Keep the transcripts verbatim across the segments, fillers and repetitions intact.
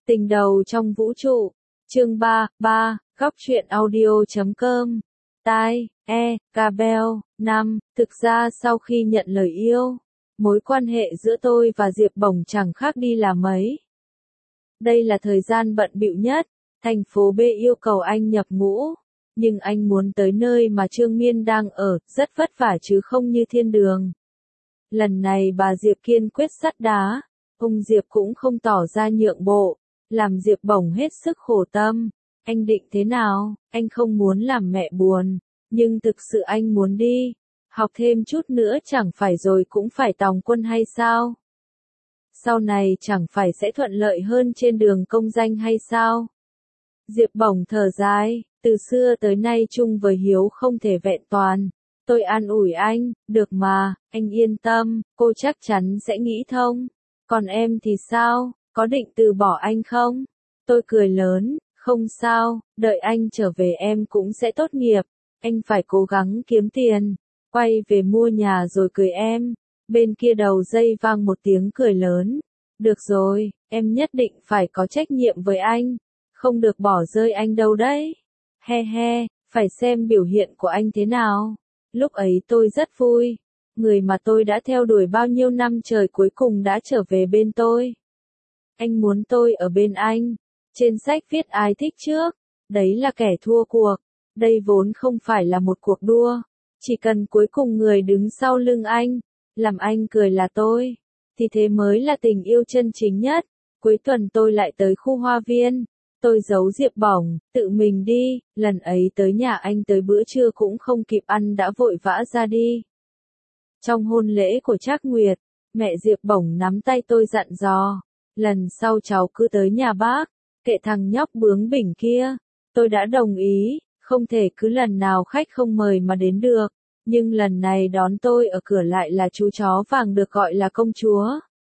Tình đầu trong vũ trụ. Chương ba, ba, góc truyện audio chấm com. Tai, E, Gabel. năm. Thực ra sau khi nhận lời yêu, mối quan hệ giữa tôi và Diệp Bổng chẳng khác đi là mấy. Đây là thời gian bận bịu nhất, thành phố B yêu cầu anh nhập ngũ, nhưng anh muốn tới nơi mà Trương Miên đang ở, rất vất vả chứ không như thiên đường. Lần này bà Diệp kiên quyết sắt đá, ông Diệp cũng không tỏ ra nhượng bộ, làm Diệp Bổng hết sức khổ tâm. Anh định thế nào? Anh không muốn làm mẹ buồn, nhưng thực sự anh muốn đi. Học thêm chút nữa chẳng phải rồi cũng phải tòng quân hay sao? Sau này chẳng phải sẽ thuận lợi hơn trên đường công danh hay sao? Diệp Bổng thở dài, từ xưa tới nay chung với Hiếu không thể vẹn toàn. Tôi an ủi anh, được mà, anh yên tâm, cô chắc chắn sẽ nghĩ thông. Còn em thì sao, có định từ bỏ anh không? Tôi cười lớn, không sao, đợi anh trở về em cũng sẽ tốt nghiệp. Anh phải cố gắng kiếm tiền, quay về mua nhà rồi cười em. Bên kia đầu dây vang một tiếng cười lớn. Được rồi, em nhất định phải có trách nhiệm với anh, không được bỏ rơi anh đâu đấy. He he, phải xem biểu hiện của anh thế nào. Lúc ấy tôi rất vui, người mà tôi đã theo đuổi bao nhiêu năm trời cuối cùng đã trở về bên tôi. Anh muốn tôi ở bên anh. Trên sách viết ai thích trước, đấy là kẻ thua cuộc. Đây vốn không phải là một cuộc đua, chỉ cần cuối cùng người đứng sau lưng anh, làm anh cười là tôi, thì thế mới là tình yêu chân chính nhất. Cuối tuần tôi lại tới khu hoa viên, tôi giấu Diệp Bổng, tự mình đi, lần ấy tới nhà anh tới bữa trưa cũng không kịp ăn đã vội vã ra đi. Trong hôn lễ của Trác Nguyệt, mẹ Diệp Bổng nắm tay tôi dặn dò, lần sau cháu cứ tới nhà bác, kệ thằng nhóc bướng bỉnh kia. Tôi đã đồng ý, không thể cứ lần nào khách không mời mà đến được, nhưng lần này đón tôi ở cửa lại là chú chó vàng được gọi là công chúa.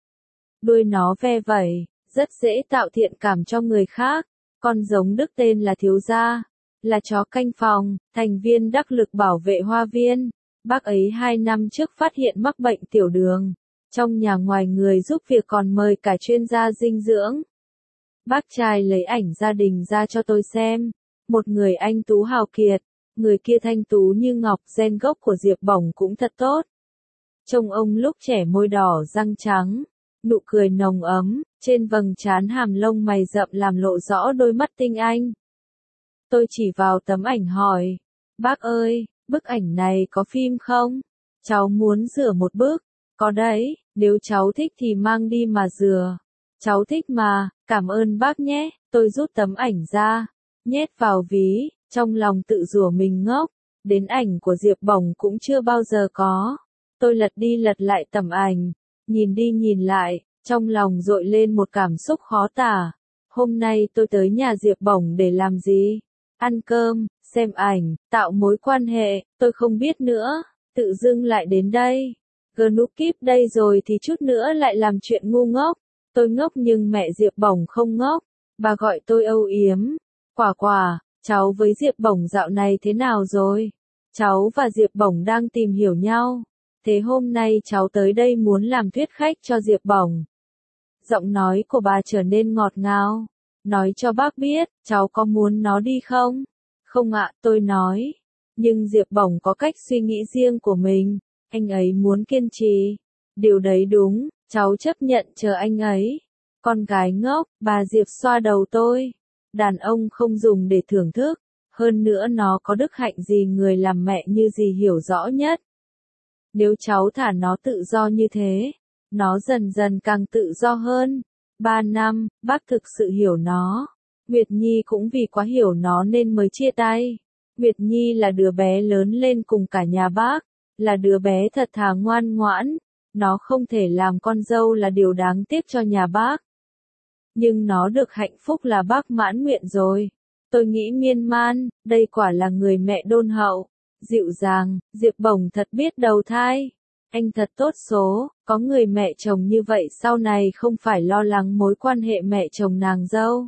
Đuôi nó ve vẩy, rất dễ tạo thiện cảm cho người khác. Con giống Đức tên là Thiếu Gia, là chó canh phòng, thành viên đắc lực bảo vệ hoa viên. Bác ấy hai năm trước phát hiện mắc bệnh tiểu đường, trong nhà ngoài người giúp việc còn mời cả chuyên gia dinh dưỡng. Bác trai lấy ảnh gia đình ra cho tôi xem, một người anh tú hào kiệt, người kia thanh tú như ngọc, gen gốc của Diệp Bổng cũng thật tốt. Trông ông lúc trẻ môi đỏ răng trắng, nụ cười nồng ấm, trên vầng trán hàm lông mày rậm làm lộ rõ đôi mắt tinh anh. Tôi chỉ vào tấm ảnh hỏi, bác ơi, bức ảnh này có phim không? Cháu muốn rửa một bức. Có đấy, nếu cháu thích thì mang đi mà rửa. Cháu thích mà, cảm ơn bác nhé. Tôi rút tấm ảnh ra, nhét vào ví, trong lòng tự rủa mình ngốc. Đến ảnh của Diệp Bổng cũng chưa bao giờ có. Tôi lật đi lật lại tấm ảnh, nhìn đi nhìn lại, trong lòng dội lên một cảm xúc khó tả. Hôm nay tôi tới nhà Diệp Bổng để làm gì? Ăn cơm, xem ảnh, tạo mối quan hệ, tôi không biết nữa. Tự dưng lại đến đây. Gnup kíp đây rồi thì chút nữa lại làm chuyện ngu ngốc. Tôi ngốc nhưng mẹ Diệp Bổng không ngốc. Bà gọi tôi âu yếm. Quả quả, cháu với Diệp Bổng dạo này thế nào rồi? Cháu và Diệp Bổng đang tìm hiểu nhau. Thế hôm nay cháu tới đây muốn làm thuyết khách cho Diệp Bổng. Giọng nói của bà trở nên ngọt ngào. Nói cho bác biết, cháu có muốn nó đi không? Không ạ, tôi nói. Nhưng Diệp Bổng có cách suy nghĩ riêng của mình. Anh ấy muốn kiên trì. Điều đấy đúng, cháu chấp nhận chờ anh ấy. Con gái ngốc, bà Diệp xoa đầu tôi. Đàn ông không dùng để thưởng thức. Hơn nữa nó có đức hạnh gì người làm mẹ như gì hiểu rõ nhất. Nếu cháu thả nó tự do như thế, nó dần dần càng tự do hơn. Ba năm, bác thực sự hiểu nó. Nguyệt Nhi cũng vì quá hiểu nó nên mới chia tay. Nguyệt Nhi là đứa bé lớn lên cùng cả nhà bác, là đứa bé thật thà ngoan ngoãn. Nó không thể làm con dâu là điều đáng tiếc cho nhà bác. Nhưng nó được hạnh phúc là bác mãn nguyện rồi. Tôi nghĩ miên man, đây quả là người mẹ đôn hậu, dịu dàng. Diệp Bổng thật biết đầu thai. Anh thật tốt số, có người mẹ chồng như vậy sau này không phải lo lắng mối quan hệ mẹ chồng nàng dâu.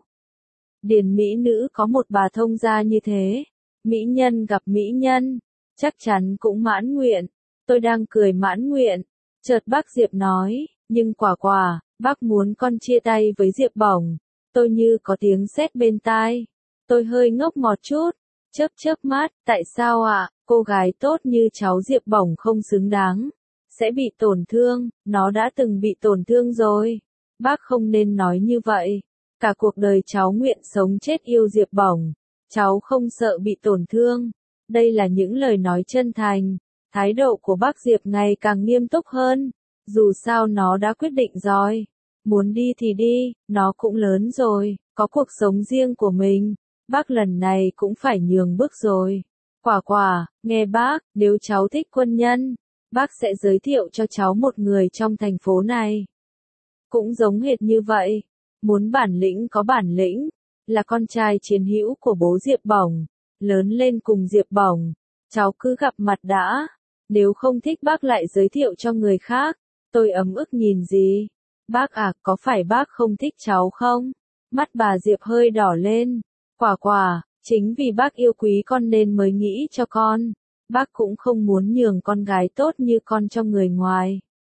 Điển mỹ nữ có một bà thông gia như thế, mỹ nhân gặp mỹ nhân, chắc chắn cũng mãn nguyện. Tôi đang cười mãn nguyện, chợt bác Diệp nói, nhưng quả quả, bác muốn con chia tay với Diệp Bổng. Tôi như có tiếng sét bên tai. Tôi hơi ngốc một chút, chớp chớp mắt, tại sao ạ, cô gái tốt như cháu Diệp Bổng không xứng đáng, sẽ bị tổn thương, nó đã từng bị tổn thương rồi. Bác không nên nói như vậy, cả cuộc đời cháu nguyện sống chết yêu Diệp Bổng, cháu không sợ bị tổn thương. Đây là những lời nói chân thành, thái độ của bác Diệp ngày càng nghiêm túc hơn, dù sao nó đã quyết định rồi. Muốn đi thì đi, nó cũng lớn rồi, có cuộc sống riêng của mình, bác lần này cũng phải nhường bước rồi. Quả quả, nghe bác, nếu cháu thích quân nhân, bác sẽ giới thiệu cho cháu một người trong thành phố này. Cũng giống hệt như vậy, muốn bản lĩnh có bản lĩnh, là con trai chiến hữu của bố Diệp Bổng, lớn lên cùng Diệp Bổng, cháu cứ gặp mặt đã, nếu không thích bác lại giới thiệu cho người khác. Tôi ấm ức nhìn gì? Bác à, có phải bác không thích cháu không? Mắt bà Diệp hơi đỏ lên. Quả quả, chính vì bác yêu quý con nên mới nghĩ cho con. Bác cũng không muốn nhường con gái tốt như con cho người ngoài.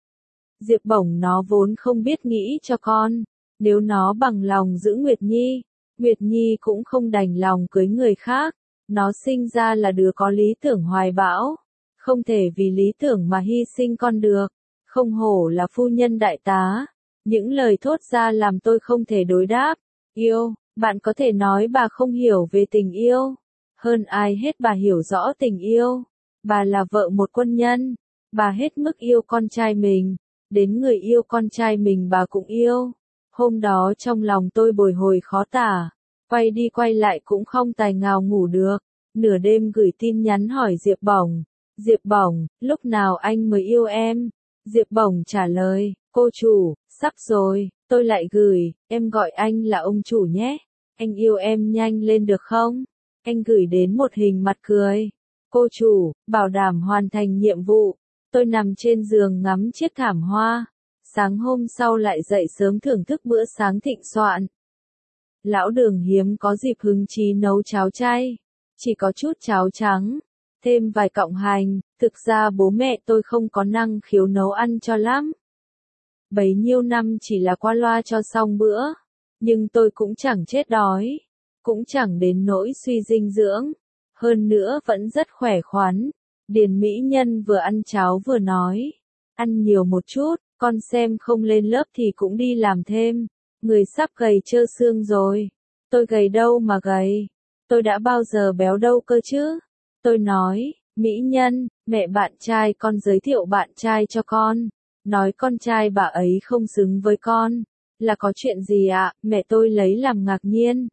Diệp Bổng nó vốn không biết nghĩ cho con. Nếu nó bằng lòng giữ Nguyệt Nhi, Nguyệt Nhi cũng không đành lòng cưới người khác. Nó sinh ra là đứa có lý tưởng hoài bão. Không thể vì lý tưởng mà hy sinh con được. Không hổ là phu nhân đại tá. Những lời thốt ra làm tôi không thể đối đáp. Yêu, bạn có thể nói bà không hiểu về tình yêu. Hơn ai hết bà hiểu rõ tình yêu. Bà là vợ một quân nhân. Bà hết mức yêu con trai mình. Đến người yêu con trai mình bà cũng yêu. Hôm đó trong lòng tôi bồi hồi khó tả. Quay đi quay lại cũng không tài nào ngủ được. Nửa đêm gửi tin nhắn hỏi Diệp Bổng. Diệp Bổng, lúc nào anh mới yêu em? Diệp Bổng trả lời, cô chủ, sắp rồi, tôi lại gửi, em gọi anh là ông chủ nhé. Anh yêu em nhanh lên được không? Anh gửi đến một hình mặt cười. Cô chủ, bảo đảm hoàn thành nhiệm vụ. Tôi nằm trên giường ngắm chiếc thảm hoa. Sáng hôm sau lại dậy sớm thưởng thức bữa sáng thịnh soạn. Lão Đường hiếm có dịp hứng chí nấu cháo chay. Chỉ có chút cháo trắng. Thêm vài cọng hành, thực ra bố mẹ tôi không có năng khiếu nấu ăn cho lắm. Bấy nhiêu năm chỉ là qua loa cho xong bữa, nhưng tôi cũng chẳng chết đói, cũng chẳng đến nỗi suy dinh dưỡng, hơn nữa vẫn rất khỏe khoắn. Điền Mỹ Nhân vừa ăn cháo vừa nói, ăn nhiều một chút, con xem không lên lớp thì cũng đi làm thêm, người sắp gầy trơ xương rồi. Tôi gầy đâu mà gầy, tôi đã bao giờ béo đâu cơ chứ. Tôi nói, Mỹ Nhân, mẹ bạn trai con giới thiệu bạn trai cho con, nói con trai bà ấy không xứng với con, là có chuyện gì ạ? À? Mẹ tôi lấy làm ngạc nhiên.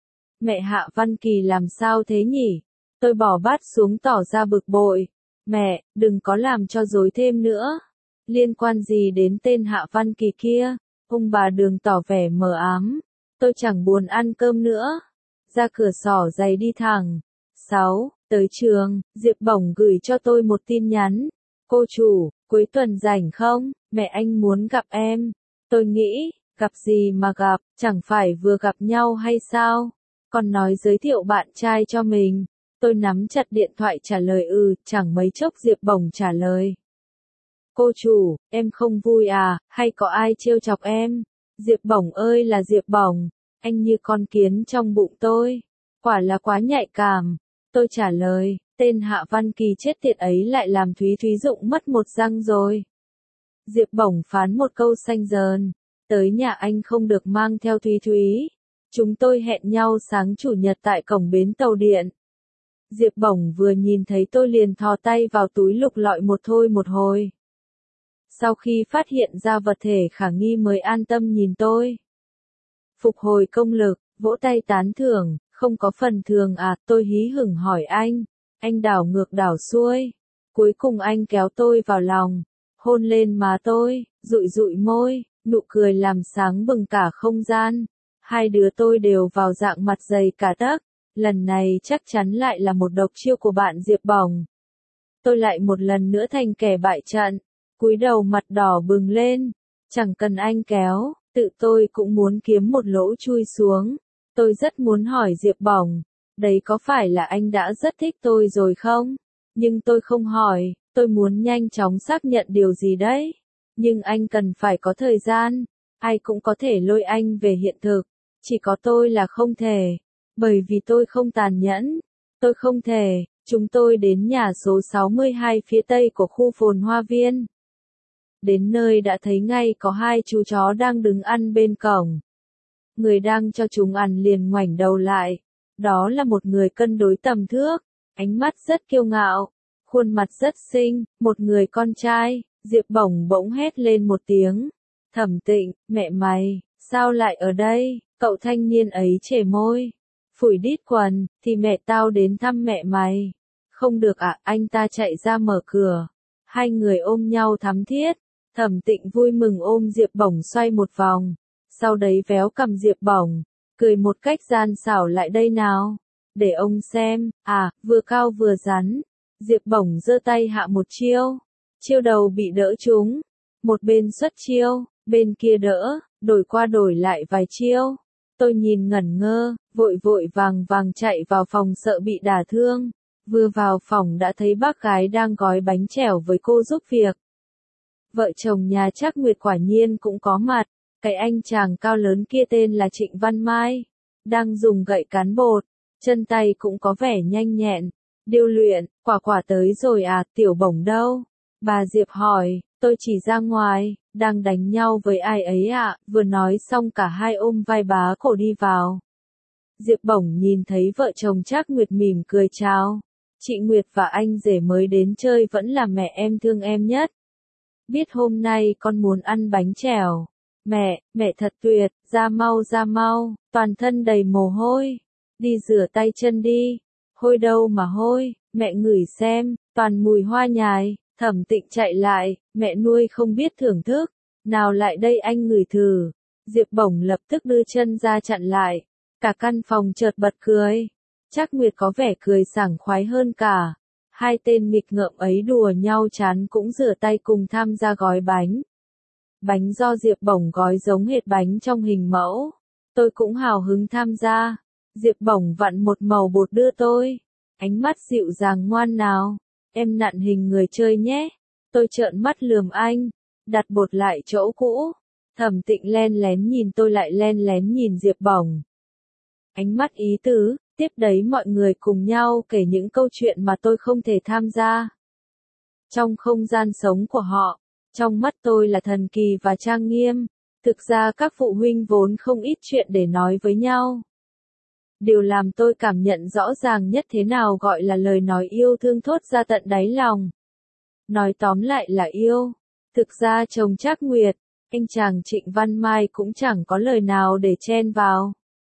Mẹ Hạ Văn Kỳ làm sao thế nhỉ? Tôi bỏ bát xuống tỏ ra bực bội. Mẹ, đừng có làm cho rối thêm nữa. Liên quan gì đến tên Hạ Văn Kỳ kia? Ông bà Đường tỏ vẻ mờ ám. Tôi chẳng buồn ăn cơm nữa. Ra cửa xỏ giày đi thẳng. sáu. Tới trường, Diệp Bổng gửi cho tôi một tin nhắn. Cô chủ, cuối tuần rảnh không? Mẹ anh muốn gặp em. Tôi nghĩ, gặp gì mà gặp, chẳng phải vừa gặp nhau hay sao? Còn nói giới thiệu bạn trai cho mình. Tôi nắm chặt điện thoại trả lời ừ, chẳng mấy chốc Diệp Bổng trả lời. Cô chủ, em không vui à, hay có ai trêu chọc em? Diệp Bổng ơi là Diệp Bổng, anh như con kiến trong bụng tôi. Quả là quá nhạy cảm. Tôi trả lời, tên Hạ Văn Kỳ chết tiệt ấy lại làm Thúy Thúy Dụng mất một răng rồi. Diệp Bổng phán một câu xanh dờn, tới nhà anh không được mang theo Thúy Thúy. Chúng tôi hẹn nhau sáng chủ nhật tại cổng bến tàu điện. Diệp Bổng vừa nhìn thấy tôi liền thò tay vào túi lục lọi một thôi một hồi. Sau khi phát hiện ra vật thể khả nghi mới an tâm nhìn tôi. Phục hồi công lực, vỗ tay tán thưởng. Không có phần thường à, tôi hí hửng hỏi anh. Anh đảo ngược đảo xuôi. Cuối cùng anh kéo tôi vào lòng. Hôn lên má tôi, dụi dụi môi, nụ cười làm sáng bừng cả không gian. Hai đứa tôi đều vào dạng mặt dày cả tấc. Lần này chắc chắn lại là một độc chiêu của bạn Diệp Bổng. Tôi lại một lần nữa thành kẻ bại trận. Cúi đầu mặt đỏ bừng lên. Chẳng cần anh kéo, tự tôi cũng muốn kiếm một lỗ chui xuống. Tôi rất muốn hỏi Diệp Bổng, đấy có phải là anh đã rất thích tôi rồi không? Nhưng tôi không hỏi, tôi muốn nhanh chóng xác nhận điều gì đấy. Nhưng anh cần phải có thời gian, ai cũng có thể lôi anh về hiện thực. Chỉ có tôi là không thể. Bởi vì tôi không tàn nhẫn. Tôi không thể. Chúng tôi đến nhà số sáu mươi hai phía tây của khu phồn hoa viên. Đến nơi đã thấy ngay có hai chú chó đang đứng ăn bên cổng. Người đang cho chúng ăn liền ngoảnh đầu lại. Đó là một người cân đối tầm thước, ánh mắt rất kiêu ngạo, khuôn mặt rất xinh, một người con trai. Diệp Bổng bỗng hét lên một tiếng. Thẩm Tịnh, mẹ mày, sao lại ở đây? Cậu thanh niên ấy chề môi. Phủi đít quần, thì mẹ tao đến thăm mẹ mày. Không được ạ, à, anh ta chạy ra mở cửa. Hai người ôm nhau thắm thiết. Thẩm Tịnh vui mừng ôm Diệp Bổng xoay một vòng. Sau đấy véo cầm Diệp Bổng, cười một cách gian xảo lại đây nào. Để ông xem, à, vừa cao vừa rắn. Diệp Bổng giơ tay hạ một chiêu. Chiêu đầu bị đỡ trúng. Một bên xuất chiêu, bên kia đỡ, đổi qua đổi lại vài chiêu. Tôi nhìn ngẩn ngơ, vội vội vàng vàng chạy vào phòng sợ bị đả thương. Vừa vào phòng đã thấy bác gái đang gói bánh chèo với cô giúp việc. Vợ chồng nhà Trác Nguyệt quả nhiên cũng có mặt. Cái anh chàng cao lớn kia tên là Trịnh Văn Mai. Đang dùng gậy cán bột. Chân tay cũng có vẻ nhanh nhẹn. Điêu luyện, quả quả tới rồi à, Tiểu Bổng đâu? Bà Diệp hỏi, tôi chỉ ra ngoài, đang đánh nhau với ai ấy ạ, à? Vừa nói xong cả hai ôm vai bá cổ đi vào. Diệp Bổng nhìn thấy vợ chồng Trác Nguyệt mỉm cười chào. Chị Nguyệt và anh rể mới đến chơi vẫn là mẹ em thương em nhất. Biết hôm nay con muốn ăn bánh chèo. Mẹ, mẹ thật tuyệt, ra mau ra mau, toàn thân đầy mồ hôi. Đi rửa tay chân đi. Hôi đâu mà hôi, mẹ ngửi xem, toàn mùi hoa nhài. Thẩm Tịnh chạy lại, mẹ nuôi không biết thưởng thức. Nào lại đây anh ngửi thử. Diệp Bổng lập tức đưa chân ra chặn lại. Cả căn phòng chợt bật cười. Trác Nguyệt có vẻ cười sảng khoái hơn cả. Hai tên nghịch ngợm ấy đùa nhau chán cũng rửa tay cùng tham gia gói bánh. Bánh do Diệp Bổng gói giống hệt bánh trong hình mẫu. Tôi cũng hào hứng tham gia. Diệp Bổng vặn một màu bột đưa tôi. Ánh mắt dịu dàng ngoan nào. Em nặn hình người chơi nhé. Tôi trợn mắt lườm anh. Đặt bột lại chỗ cũ. Thẩm Tịnh len lén nhìn tôi lại len lén nhìn Diệp Bổng. Ánh mắt ý tứ, tiếp đấy mọi người cùng nhau kể những câu chuyện mà tôi không thể tham gia. Trong không gian sống của họ, trong mắt tôi là thần kỳ và trang nghiêm. Thực ra các phụ huynh vốn không ít chuyện để nói với nhau. Điều làm tôi cảm nhận rõ ràng nhất thế nào gọi là lời nói yêu thương thốt ra tận đáy lòng. Nói tóm lại là yêu. Thực ra chồng Trác Nguyệt, anh chàng Trịnh Văn Mai cũng chẳng có lời nào để chen vào.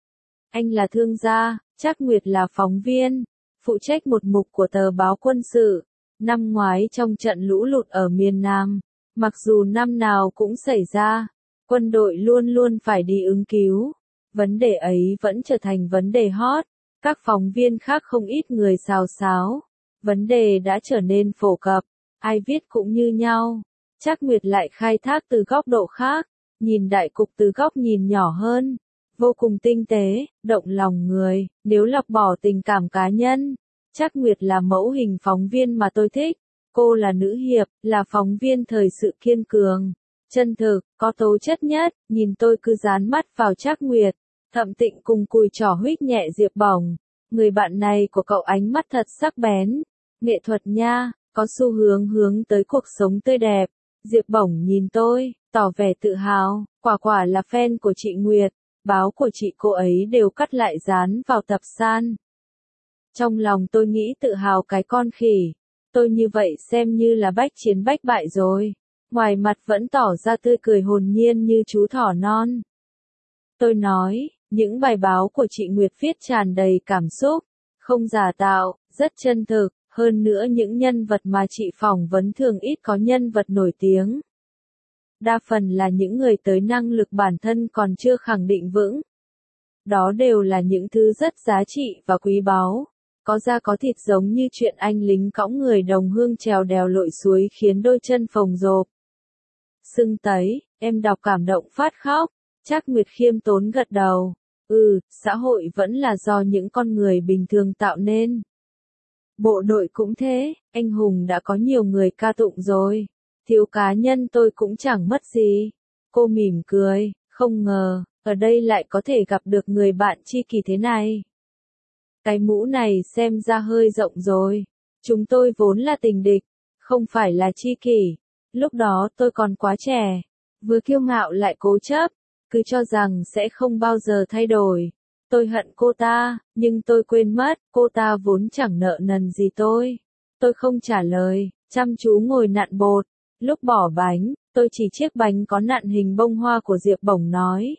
Anh là thương gia, Trác Nguyệt là phóng viên, phụ trách một mục của tờ báo quân sự. Năm ngoái trong trận lũ lụt ở miền Nam, mặc dù năm nào cũng xảy ra, quân đội luôn luôn phải đi ứng cứu. Vấn đề ấy vẫn trở thành vấn đề hot. Các phóng viên khác không ít người xào xáo. Vấn đề đã trở nên phổ cập. Ai viết cũng như nhau. Trác Nguyệt lại khai thác từ góc độ khác. Nhìn đại cục từ góc nhìn nhỏ hơn. Vô cùng tinh tế, động lòng người. Nếu lọc bỏ tình cảm cá nhân, Trác Nguyệt là mẫu hình phóng viên mà tôi thích. Cô là nữ hiệp, là phóng viên thời sự kiên cường, chân thực, có tố chất nhất. Nhìn tôi cứ dán mắt vào Trác Nguyệt. Thẩm Tịnh cùng cùi trỏ huých nhẹ Diệp Bổng. Người bạn này của cậu ánh mắt thật sắc bén. Nghệ thuật nha, có xu hướng hướng tới cuộc sống tươi đẹp. Diệp Bổng nhìn tôi, tỏ vẻ tự hào. Quả quả là fan của chị Nguyệt. Báo của chị cô ấy đều cắt lại dán vào tập san. Trong lòng tôi nghĩ tự hào cái con khỉ. Tôi như vậy xem như là bách chiến bách bại rồi. Ngoài mặt vẫn tỏ ra tươi cười hồn nhiên như chú thỏ non. Tôi nói, những bài báo của chị Nguyệt viết tràn đầy cảm xúc, không giả tạo, rất chân thực, hơn nữa những nhân vật mà chị phỏng vấn thường ít có nhân vật nổi tiếng. Đa phần là những người tới năng lực bản thân còn chưa khẳng định vững. Đó đều là những thứ rất giá trị và quý báu. Có da có thịt giống như chuyện anh lính cõng người đồng hương trèo đèo lội suối khiến đôi chân phồng rộp. Sưng tấy, em đọc cảm động phát khóc. Trác Nguyệt khiêm tốn gật đầu. Ừ, xã hội vẫn là do những con người bình thường tạo nên. Bộ đội cũng thế, anh hùng đã có nhiều người ca tụng rồi. Thiếu cá nhân tôi cũng chẳng mất gì. Cô mỉm cười, không ngờ, ở đây lại có thể gặp được người bạn tri kỷ thế này. Cái mũ này xem ra hơi rộng rồi. Chúng tôi vốn là tình địch, không phải là tri kỷ. Lúc đó tôi còn quá trẻ, vừa kiêu ngạo lại cố chấp, cứ cho rằng sẽ không bao giờ thay đổi. Tôi hận cô ta, nhưng tôi quên mất, cô ta vốn chẳng nợ nần gì tôi. Tôi không trả lời, chăm chú ngồi nặn bột. Lúc bỏ bánh, tôi chỉ chiếc bánh có nặn hình bông hoa của Diệp Bổng nói.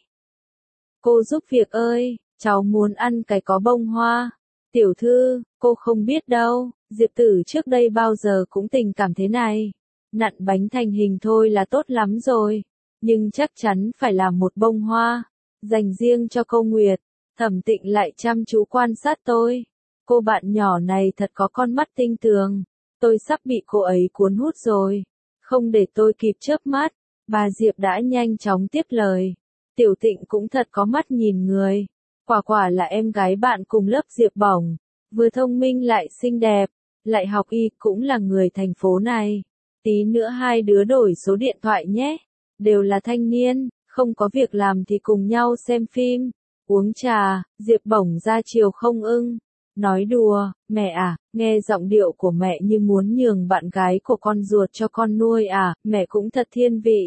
Cô giúp việc ơi, cháu muốn ăn cái có bông hoa. Tiểu thư, cô không biết đâu, Diệp Tử trước đây bao giờ cũng tình cảm thế này. Nặn bánh thành hình thôi là tốt lắm rồi, nhưng chắc chắn phải là một bông hoa, dành riêng cho cô Nguyệt. Thẩm Tịnh lại chăm chú quan sát tôi. Cô bạn nhỏ này thật có con mắt tinh tường. Tôi sắp bị cô ấy cuốn hút rồi. Không để tôi kịp chớp mắt, bà Diệp đã nhanh chóng tiếp lời. Tiểu Tịnh cũng thật có mắt nhìn người. Quả quả là em gái bạn cùng lớp Diệp Bổng, vừa thông minh lại xinh đẹp, lại học y, cũng là người thành phố này. Tí nữa hai đứa đổi số điện thoại nhé. Đều là thanh niên, không có việc làm thì cùng nhau xem phim, uống trà. Diệp Bổng ra chiều không ưng. Nói đùa, mẹ à, nghe giọng điệu của mẹ như muốn nhường bạn gái của con ruột cho con nuôi à, mẹ cũng thật thiên vị.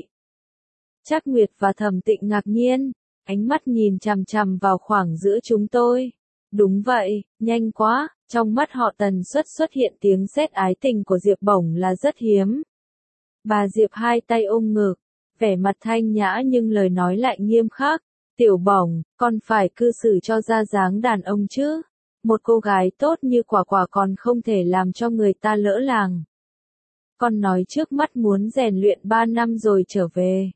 Trác Nguyệt và Thẩm Tịnh ngạc nhiên, ánh mắt nhìn chằm chằm vào khoảng giữa chúng tôi. Đúng vậy, nhanh quá, trong mắt họ tần suất xuất hiện tiếng sét ái tình của Diệp Bổng là rất hiếm. Bà Diệp hai tay ôm ngực, vẻ mặt thanh nhã nhưng lời nói lại nghiêm khắc. Tiểu Bổng, con phải cư xử cho ra dáng đàn ông chứ. Một cô gái tốt như Quả Quả còn không thể làm cho người ta lỡ làng. Con nói trước mắt muốn rèn luyện ba năm rồi trở về.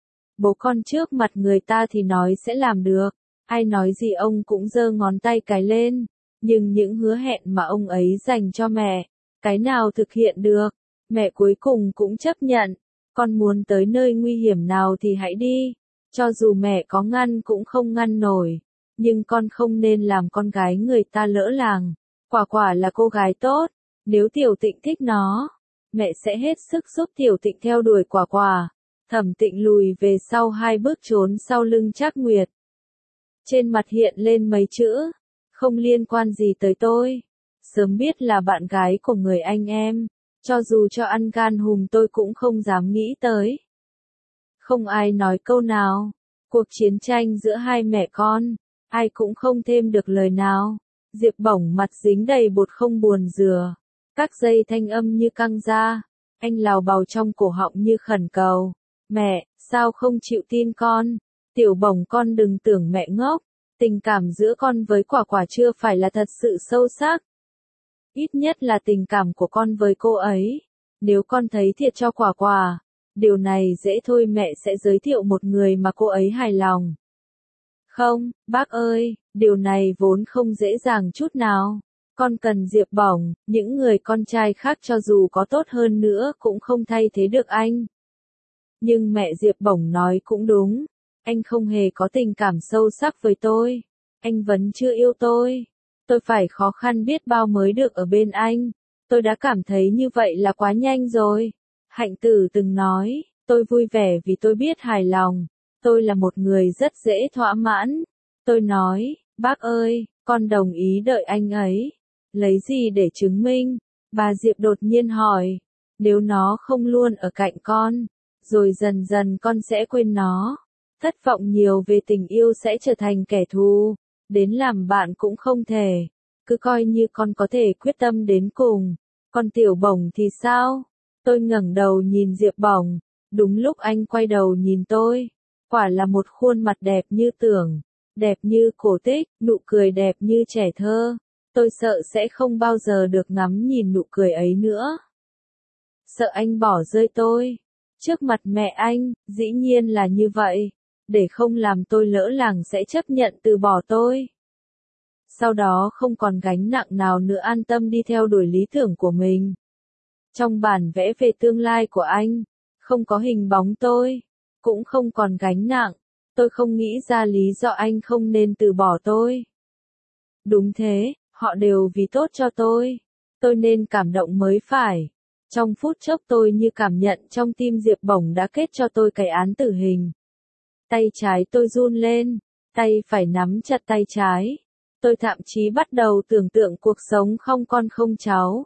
Bố con trước mặt người ta thì nói sẽ làm được, ai nói gì ông cũng giơ ngón tay cái lên, nhưng những hứa hẹn mà ông ấy dành cho mẹ, cái nào thực hiện được, mẹ cuối cùng cũng chấp nhận. Con muốn tới nơi nguy hiểm nào thì hãy đi, cho dù mẹ có ngăn cũng không ngăn nổi, nhưng con không nên làm con gái người ta lỡ làng. Quả Quả là cô gái tốt, nếu Tiểu Tịnh thích nó, mẹ sẽ hết sức giúp Tiểu Tịnh theo đuổi Quả Quả. Thẩm Tịnh lùi về sau hai bước trốn sau lưng Trác Nguyệt. Trên mặt hiện lên mấy chữ, không liên quan gì tới tôi. Sớm biết là bạn gái của người anh em, cho dù cho ăn gan hùm tôi cũng không dám nghĩ tới. Không ai nói câu nào. Cuộc chiến tranh giữa hai mẹ con, ai cũng không thêm được lời nào. Diệp Bổng mặt dính đầy bột không buồn rửa. Các dây thanh âm như căng ra. Anh lào bào trong cổ họng như khẩn cầu. Mẹ, sao không chịu tin con? Tiểu Bổng, con đừng tưởng mẹ ngốc. Tình cảm giữa con với Quả Quả chưa phải là thật sự sâu sắc. Ít nhất là tình cảm của con với cô ấy. Nếu con thấy thiệt cho Quả Quả, điều này dễ thôi, mẹ sẽ giới thiệu một người mà cô ấy hài lòng. Không, bác ơi, điều này vốn không dễ dàng chút nào. Con cần Diệp Bổng, những người con trai khác cho dù có tốt hơn nữa cũng không thay thế được anh. Nhưng mẹ Diệp Bổng nói cũng đúng, anh không hề có tình cảm sâu sắc với tôi. Anh vẫn chưa yêu tôi. Tôi phải khó khăn biết bao mới được ở bên anh. Tôi đã cảm thấy như vậy là quá nhanh rồi. Hạnh Tử từng nói, tôi vui vẻ vì tôi biết hài lòng. Tôi là một người rất dễ thỏa mãn. Tôi nói, bác ơi, con đồng ý đợi anh ấy. Lấy gì để chứng minh? Bà Diệp đột nhiên hỏi. Nếu nó không luôn ở cạnh con, rồi dần dần con sẽ quên nó. Thất vọng nhiều về tình yêu sẽ trở thành kẻ thù. Đến làm bạn cũng không thể. Cứ coi như con có thể quyết tâm đến cùng. Còn Tiểu Bổng thì sao? Tôi ngẩng đầu nhìn Diệp Bổng. Đúng lúc anh quay đầu nhìn tôi. Quả là một khuôn mặt đẹp như tưởng, đẹp như cổ tích, nụ cười đẹp như trẻ thơ. Tôi sợ sẽ không bao giờ được ngắm nhìn nụ cười ấy nữa. Sợ anh bỏ rơi tôi. Trước mặt mẹ anh, dĩ nhiên là như vậy. Để không làm tôi lỡ làng sẽ chấp nhận từ bỏ tôi. Sau đó không còn gánh nặng nào nữa, an tâm đi theo đuổi lý tưởng của mình. Trong bản vẽ về tương lai của anh, không có hình bóng tôi, cũng không còn gánh nặng. Tôi không nghĩ ra lý do anh không nên từ bỏ tôi. Đúng thế, họ đều vì tốt cho tôi. Tôi nên cảm động mới phải. Trong phút chốc tôi như cảm nhận trong tim Diệp Bổng đã kết cho tôi cái án tử hình. Tay trái tôi run lên, tay phải nắm chặt tay trái. Tôi thậm chí bắt đầu tưởng tượng cuộc sống không con không cháu.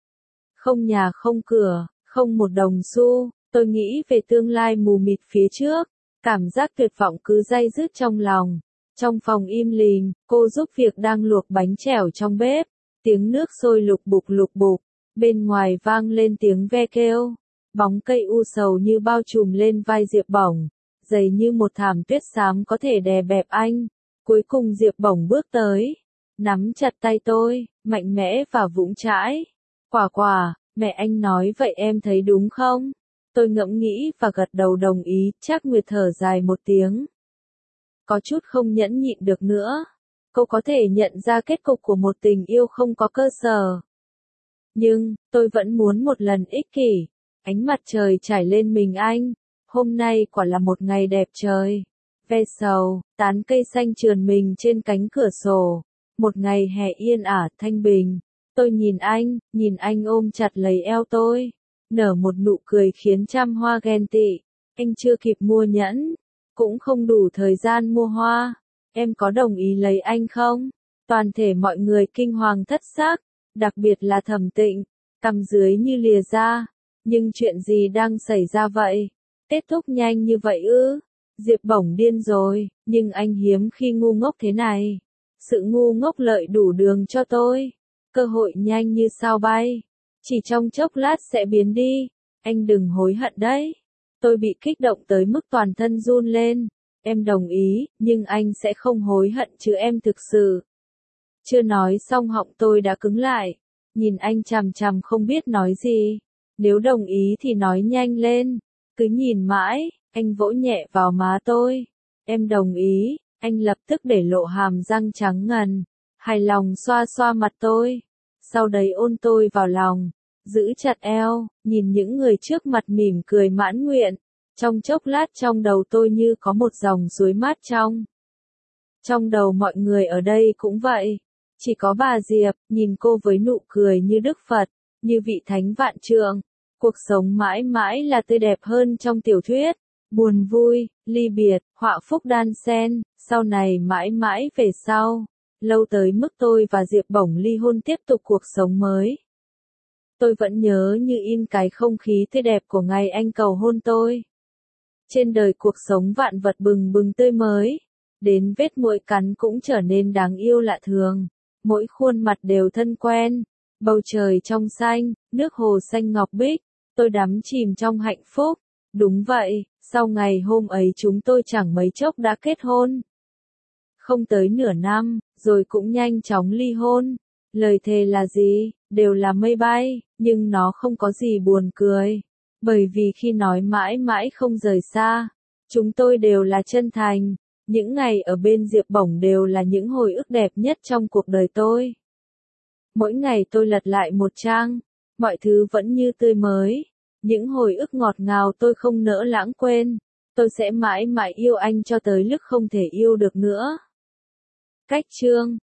Không nhà không cửa, không một đồng xu, tôi nghĩ về tương lai mù mịt phía trước. Cảm giác tuyệt vọng cứ day dứt trong lòng. Trong phòng im lìm, cô giúp việc đang luộc bánh chèo trong bếp. Tiếng nước sôi lục bục lục bục. Bên ngoài vang lên tiếng ve kêu. Bóng cây u sầu như bao trùm lên vai Diệp Bổng. Dày như một thảm tuyết xám có thể đè bẹp anh. Cuối cùng Diệp Bổng bước tới. Nắm chặt tay tôi, mạnh mẽ và vững chãi. Quả quả, mẹ anh nói vậy em thấy đúng không? Tôi ngẫm nghĩ và gật đầu đồng ý, Trác Nguyệt thở dài một tiếng. Có chút không nhẫn nhịn được nữa. Cô có thể nhận ra kết cục của một tình yêu không có cơ sở. Nhưng, tôi vẫn muốn một lần ích kỷ. Ánh mặt trời trải lên mình anh. Hôm nay quả là một ngày đẹp trời. Ve sầu, tán cây xanh trườn mình trên cánh cửa sổ. Một ngày hè yên ả, thanh bình. Tôi nhìn anh, nhìn anh ôm chặt lấy eo tôi. Nở một nụ cười khiến trăm hoa ghen tị. Anh chưa kịp mua nhẫn. Cũng không đủ thời gian mua hoa. Em có đồng ý lấy anh không? Toàn thể mọi người kinh hoàng thất xác. Đặc biệt là Thẩm Tịnh. Cằm dưới như lìa ra. Nhưng chuyện gì đang xảy ra vậy? Kết thúc nhanh như vậy ư? Diệp Bổng điên rồi. Nhưng anh hiếm khi ngu ngốc thế này. Sự ngu ngốc lợi đủ đường cho tôi. Cơ hội nhanh như sao bay. Chỉ trong chốc lát sẽ biến đi. Anh đừng hối hận đấy. Tôi bị kích động tới mức toàn thân run lên. Em đồng ý, nhưng anh sẽ không hối hận chứ em thực sự. Chưa nói xong họng tôi đã cứng lại. Nhìn anh chằm chằm không biết nói gì. Nếu đồng ý thì nói nhanh lên. Cứ nhìn mãi, anh vỗ nhẹ vào má tôi. Em đồng ý, anh lập tức để lộ hàm răng trắng ngần. Hài lòng xoa xoa mặt tôi. Sau đấy ôn tôi vào lòng. Giữ chặt eo, nhìn những người trước mặt mỉm cười mãn nguyện. Trong chốc lát trong đầu tôi như có một dòng suối mát trong. Trong đầu mọi người ở đây cũng vậy. Chỉ có bà Diệp, nhìn cô với nụ cười như Đức Phật, như vị thánh vạn trượng. Cuộc sống mãi mãi là tươi đẹp hơn trong tiểu thuyết. Buồn vui, ly biệt, họa phúc đan xen, sau này mãi mãi về sau. Lâu tới mức tôi và Diệp Bổng ly hôn tiếp tục cuộc sống mới. Tôi vẫn nhớ như in cái không khí tươi đẹp của ngày anh cầu hôn tôi. Trên đời cuộc sống vạn vật bừng bừng tươi mới. Đến vết muỗi cắn cũng trở nên đáng yêu lạ thường. Mỗi khuôn mặt đều thân quen. Bầu trời trong xanh, nước hồ xanh ngọc bích. Tôi đắm chìm trong hạnh phúc. Đúng vậy, sau ngày hôm ấy chúng tôi chẳng mấy chốc đã kết hôn. Không tới nửa năm, rồi cũng nhanh chóng ly hôn. Lời thề là gì? Đều là mây bay, nhưng nó không có gì buồn cười. Bởi vì khi nói mãi mãi không rời xa, chúng tôi đều là chân thành. Những ngày ở bên Diệp Bổng đều là những hồi ức đẹp nhất trong cuộc đời tôi. Mỗi ngày tôi lật lại một trang, mọi thứ vẫn như tươi mới. Những hồi ức ngọt ngào tôi không nỡ lãng quên. Tôi sẽ mãi mãi yêu anh cho tới lúc không thể yêu được nữa. Cách chương